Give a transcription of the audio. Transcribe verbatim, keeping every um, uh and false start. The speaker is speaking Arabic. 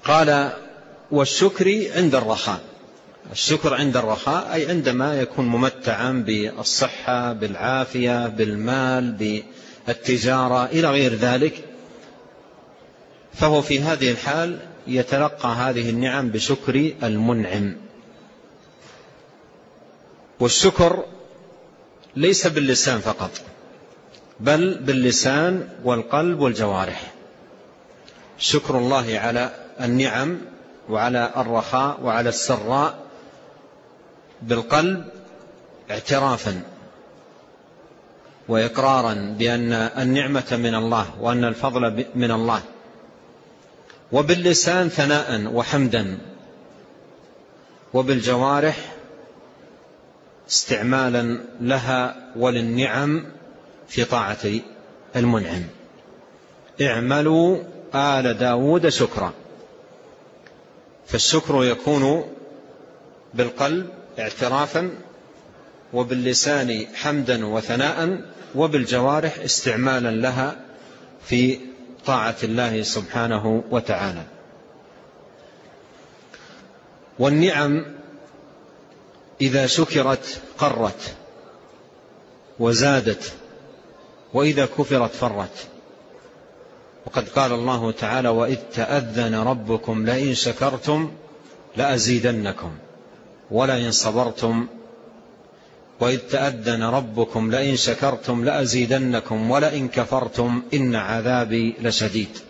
قال والشكر عند الرخاء. الشكر عند الرخاء أي عندما يكون ممتعا بالصحة، بالعافية، بالمال، بالتجارة إلى غير ذلك، فهو في هذه الحال يتلقى هذه النعم بشكر المنعم. والشكر ليس باللسان فقط، بل باللسان والقلب والجوارح. شكر الله على النعم وعلى الرخاء وعلى السراء بالقلب اعترافا وإقرارا بأن النعمة من الله وأن الفضل من الله، وباللسان ثناء وحمدا، وبالجوارح استعمالا لها وللنعم في طاعة المنعم. اعملوا آل داود شكرا. فالشكر يكون بالقلب اعترافا، وباللسان حمدا وثناء، وبالجوارح استعمالا لها في طاعة الله سبحانه وتعالى. والنعم إذا شكرت قرت وزادت، وإذا كفرت فرت. وقد قال الله تعالى وإذ تأذن ربكم لئن شكرتم لأزيدنكم ولئن صبرتم وإذ تأذن ربكم لئن شكرتم لأزيدنكم ولئن كفرتم إن عذابي لشديد.